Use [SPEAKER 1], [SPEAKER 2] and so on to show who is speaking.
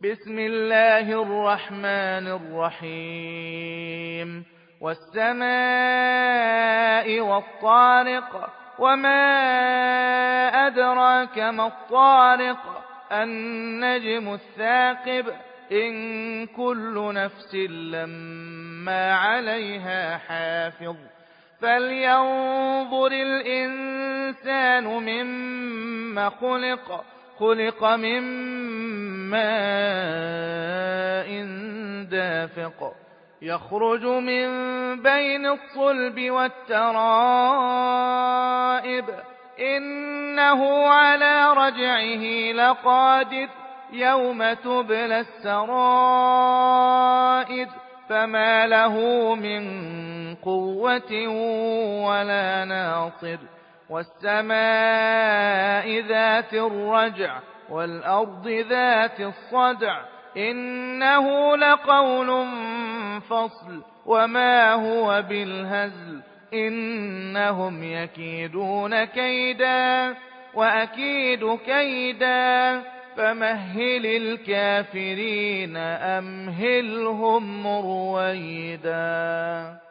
[SPEAKER 1] بسم الله الرحمن الرحيم والسماء والطارق وما أدراك ما الطارق النجم الثاقب إن كل نفس لما عليها حافظ فلينظر الإنسان مما خلق من ماء دافق يخرج من بين الصلب والترائب إنه على رجعه لقادر يوم تبلى السرائر فما له من قوة ولا ناصر والسماء ذات الرجع والأرض ذات الصدع إنه لقول فصل وما هو بالهزل إنهم يكيدون كيدا وأكيد كيدا فمهل الكافرين أمهلهم رويدا.